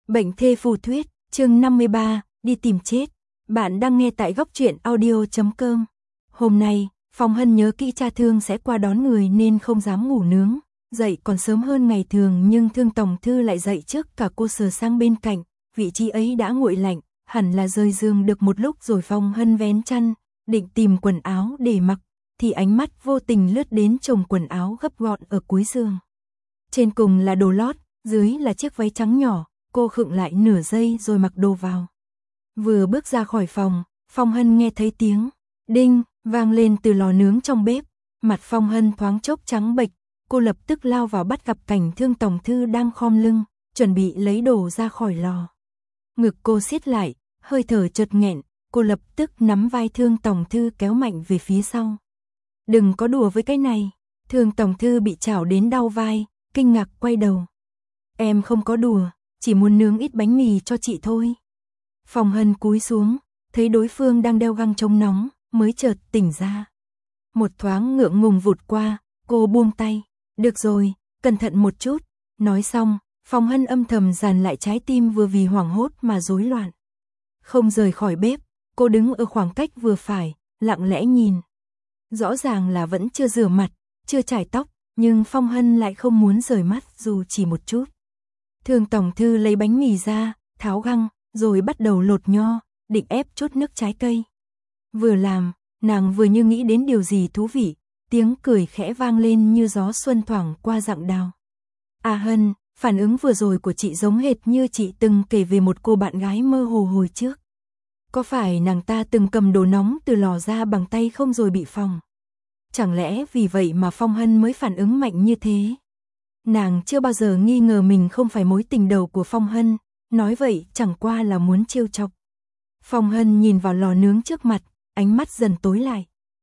Bệnh thê phù thuyết, chương 53, đi tìm chết. Bạn đang nghe tại góc truyện audio.com. Hôm nay, Phong Hân nhớ kỹ cha Thương sẽ qua đón người nên không dám ngủ nướng. Dậy còn sớm hơn ngày thường nhưng Thương tổng thư lại dậy trước cả cô, sờ sang bên cạnh. Vị trí ấy đã nguội lạnh, hẳn là rời giường được một lúc rồi. Phong Hân vén chăn, định tìm quần áo để mặc, thì ánh mắt vô tình lướt đến chồng quần áo gấp gọn ở cuối giường. Trên cùng là đồ lót, dưới là chiếc váy trắng nhỏ. Cô khựng lại nửa giây rồi mặc đồ vào. Vừa bước ra khỏi phòng, Phong Hân nghe thấy tiếng đinh vang lên từ lò nướng trong bếp. Mặt Phong Hân thoáng chốc trắng bệch, cô lập tức lao vào bắt gặp cảnh Thương tổng thư đang khom lưng, chuẩn bị lấy đồ ra khỏi lò. Ngực cô siết lại, hơi thở chợt nghẹn, cô lập tức nắm vai Thương tổng thư kéo mạnh về phía sau. Đừng có đùa với cái này. Thương tổng thư bị chảo đến đau vai, kinh ngạc quay đầu. Em không có đùa, chỉ muốn nướng ít bánh mì cho chị thôi. Phong Hân cúi xuống, thấy đối phương đang đeo găng chống nóng, mới chợt tỉnh ra. Một thoáng ngượng ngùng vụt qua, cô buông tay. Được rồi, cẩn thận một chút. Nói xong, Phong Hân âm thầm dàn lại trái tim vừa vì hoảng hốt mà rối loạn. Không rời khỏi bếp, cô đứng ở khoảng cách vừa phải, lặng lẽ nhìn. Rõ ràng là vẫn chưa rửa mặt, chưa chải tóc, nhưng Phong Hân lại không muốn rời mắt dù chỉ một chút. Thương tổng thư lấy bánh mì ra, tháo găng, rồi bắt đầu lột nho, định ép chút nước trái cây. Vừa làm, nàng vừa như nghĩ đến điều gì thú vị, tiếng cười khẽ vang lên như gió xuân thoảng qua rặng đào. À Hân, phản ứng vừa rồi của chị giống hệt như chị từng kể về một cô bạn gái mơ hồ hồi trước. Có phải nàng ta từng cầm đồ nóng từ lò ra bằng tay không rồi bị phỏng? Chẳng lẽ vì vậy mà Phong Hân mới phản ứng mạnh như thế? Nàng chưa bao giờ nghi ngờ mình không phải mối tình đầu của Phong Hân, nói vậy chẳng qua là muốn trêu chọc. Phong Hân nhìn vào lò nướng trước mặt, ánh mắt dần tối lại.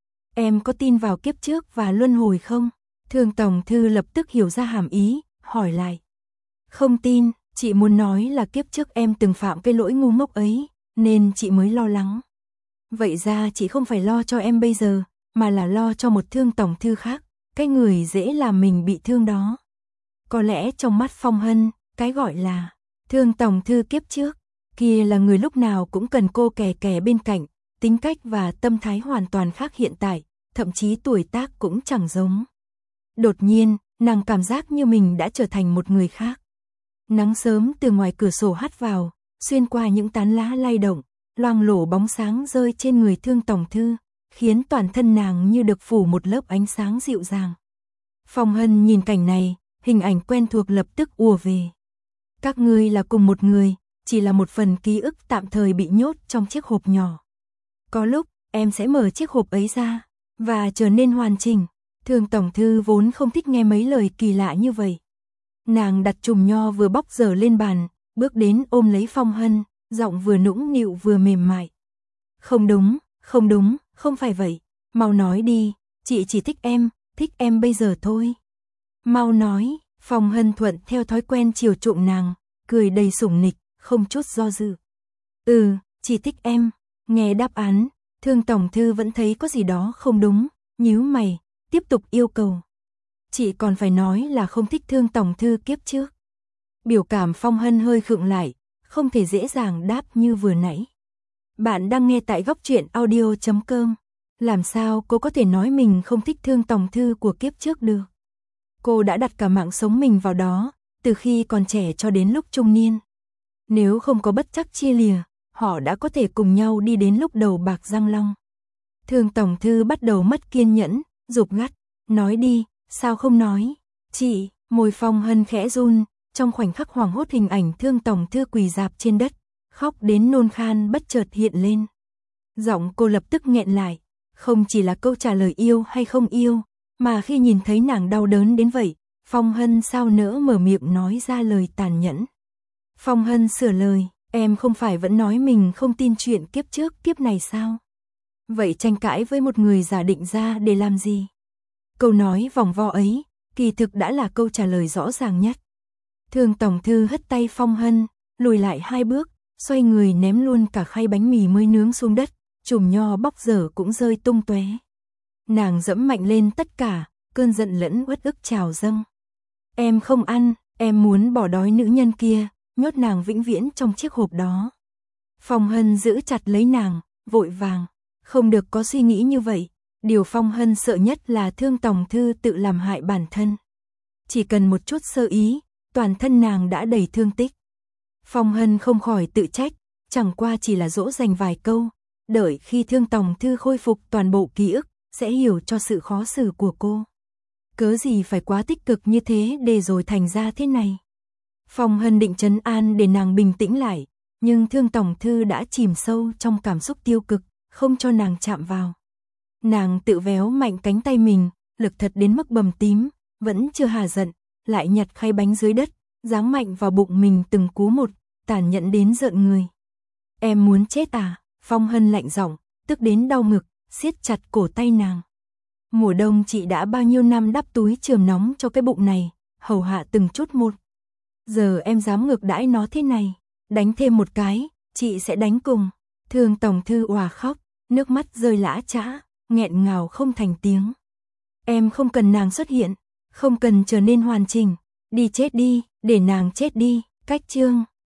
Em có tin vào kiếp trước và luân hồi không? Thương tổng thư lập tức hiểu ra hàm ý, hỏi lại. Không tin, chị muốn nói là kiếp trước em từng phạm cái lỗi ngu ngốc ấy, nên chị mới lo lắng. Vậy ra chị không phải lo cho em bây giờ, mà là lo cho một Thương tổng thư khác, cái người dễ làm mình bị thương đó. Có lẽ trong mắt Phong Hân, cái gọi là Thương tổng thư kiếp trước, kia là người lúc nào cũng cần cô kè kè bên cạnh, tính cách và tâm thái hoàn toàn khác hiện tại, thậm chí tuổi tác cũng chẳng giống. Đột nhiên, nàng cảm giác như mình đã trở thành một người khác. Nắng sớm từ ngoài cửa sổ hắt vào, xuyên qua những tán lá lay động, loang lổ bóng sáng rơi trên người Thương tổng thư, khiến toàn thân nàng như được phủ một lớp ánh sáng dịu dàng. Phong Hân nhìn cảnh này, hình ảnh quen thuộc lập tức ùa về. Các ngươi là cùng một người, chỉ là một phần ký ức tạm thời bị nhốt trong chiếc hộp nhỏ. Có lúc, em sẽ mở chiếc hộp ấy ra, và trở nên hoàn chỉnh. Thương tổng thư vốn không thích nghe mấy lời kỳ lạ như vậy. Nàng đặt chùm nho vừa bóc dở lên bàn, bước đến ôm lấy Phong Hân, giọng vừa nũng nịu vừa mềm mại. Không đúng, không phải vậy. Mau nói đi, chị chỉ thích em bây giờ thôi. Mau nói. Phong Hân thuận theo thói quen chiều chuộng nàng, cười đầy sủng nịch, không chút do dự. Chỉ thích em. Nghe đáp án, Thương tổng thư vẫn thấy có gì đó không đúng, nhíu mày, tiếp tục yêu cầu. Chị còn phải nói là không thích Thương tổng thư kiếp trước. Biểu cảm Phong Hân hơi khựng lại, không thể dễ dàng đáp như vừa nãy. Bạn đang nghe tại góc truyện audio.com. Làm sao cô có thể nói mình không thích Thương tổng thư của kiếp trước được? Cô đã đặt cả mạng sống mình vào đó, từ khi còn trẻ cho đến lúc trung niên. Nếu không có bất trắc chia lìa, họ đã có thể cùng nhau đi đến lúc đầu bạc răng long. Thương tổng thư bắt đầu mất kiên nhẫn, giục gắt. Nói đi, sao không nói? Chị, môi Phong Hân khẽ run, trong khoảnh khắc hoảng hốt hình ảnh Thương tổng thư quỳ rạp trên đất, khóc đến nôn khan bất chợt hiện lên. Giọng cô lập tức nghẹn lại, không chỉ là câu trả lời yêu hay không yêu, mà khi nhìn thấy nàng đau đớn đến vậy, Phong Hân sao nỡ mở miệng nói ra lời tàn nhẫn. Phong Hân sửa lời, em không phải vẫn nói mình không tin chuyện kiếp trước kiếp này sao? Vậy tranh cãi với một người giả định ra để làm gì? Câu nói vòng vo ấy, kỳ thực đã là câu trả lời rõ ràng nhất. Thương tổng thư hất tay Phong Hân, lùi lại 2 bước, xoay người ném luôn cả khay bánh mì mới nướng xuống đất, chùm nho bóc dở cũng rơi tung tóe. Nàng dẫm mạnh lên tất cả, cơn giận lẫn uất ức trào dâng. Em không ăn, em muốn bỏ đói nữ nhân kia, nhốt nàng vĩnh viễn trong chiếc hộp đó. Phong Hân giữ chặt lấy nàng, vội vàng, không được có suy nghĩ như vậy, điều Phong Hân sợ nhất là Thương Tòng Thư tự làm hại bản thân. Chỉ cần một chút sơ ý, toàn thân nàng đã đầy thương tích. Phong Hân không khỏi tự trách, chẳng qua chỉ là dỗ dành vài câu, đợi khi Thương Tòng Thư khôi phục toàn bộ ký ức, sẽ hiểu cho sự khó xử của cô. Cớ gì phải quá tích cực như thế để rồi thành ra thế này. Phong Hân định trấn an để nàng bình tĩnh lại, nhưng Thương Tòng Thư đã chìm sâu trong cảm xúc tiêu cực, không cho nàng chạm vào. Nàng tự véo mạnh cánh tay mình, lực thật đến mức bầm tím, vẫn chưa hà giận, lại nhặt khay bánh dưới đất, giáng mạnh vào bụng mình từng cú một, tàn nhẫn đến rợn người. Em muốn chết à? Phong Hân lạnh giọng, tức đến đau ngực, siết chặt cổ tay nàng. Mùa đông chị đã bao nhiêu năm đắp túi chườm nóng cho cái bụng này, hầu hạ từng chút một. Giờ em dám ngược đãi nó thế này, đánh thêm một cái, chị sẽ đánh cùng. Thương Tòng Thư òa khóc, nước mắt rơi lã chã, nghẹn ngào không thành tiếng. Em không cần nàng xuất hiện, không cần trở nên hoàn chỉnh, đi chết đi, để nàng chết đi. Cách chương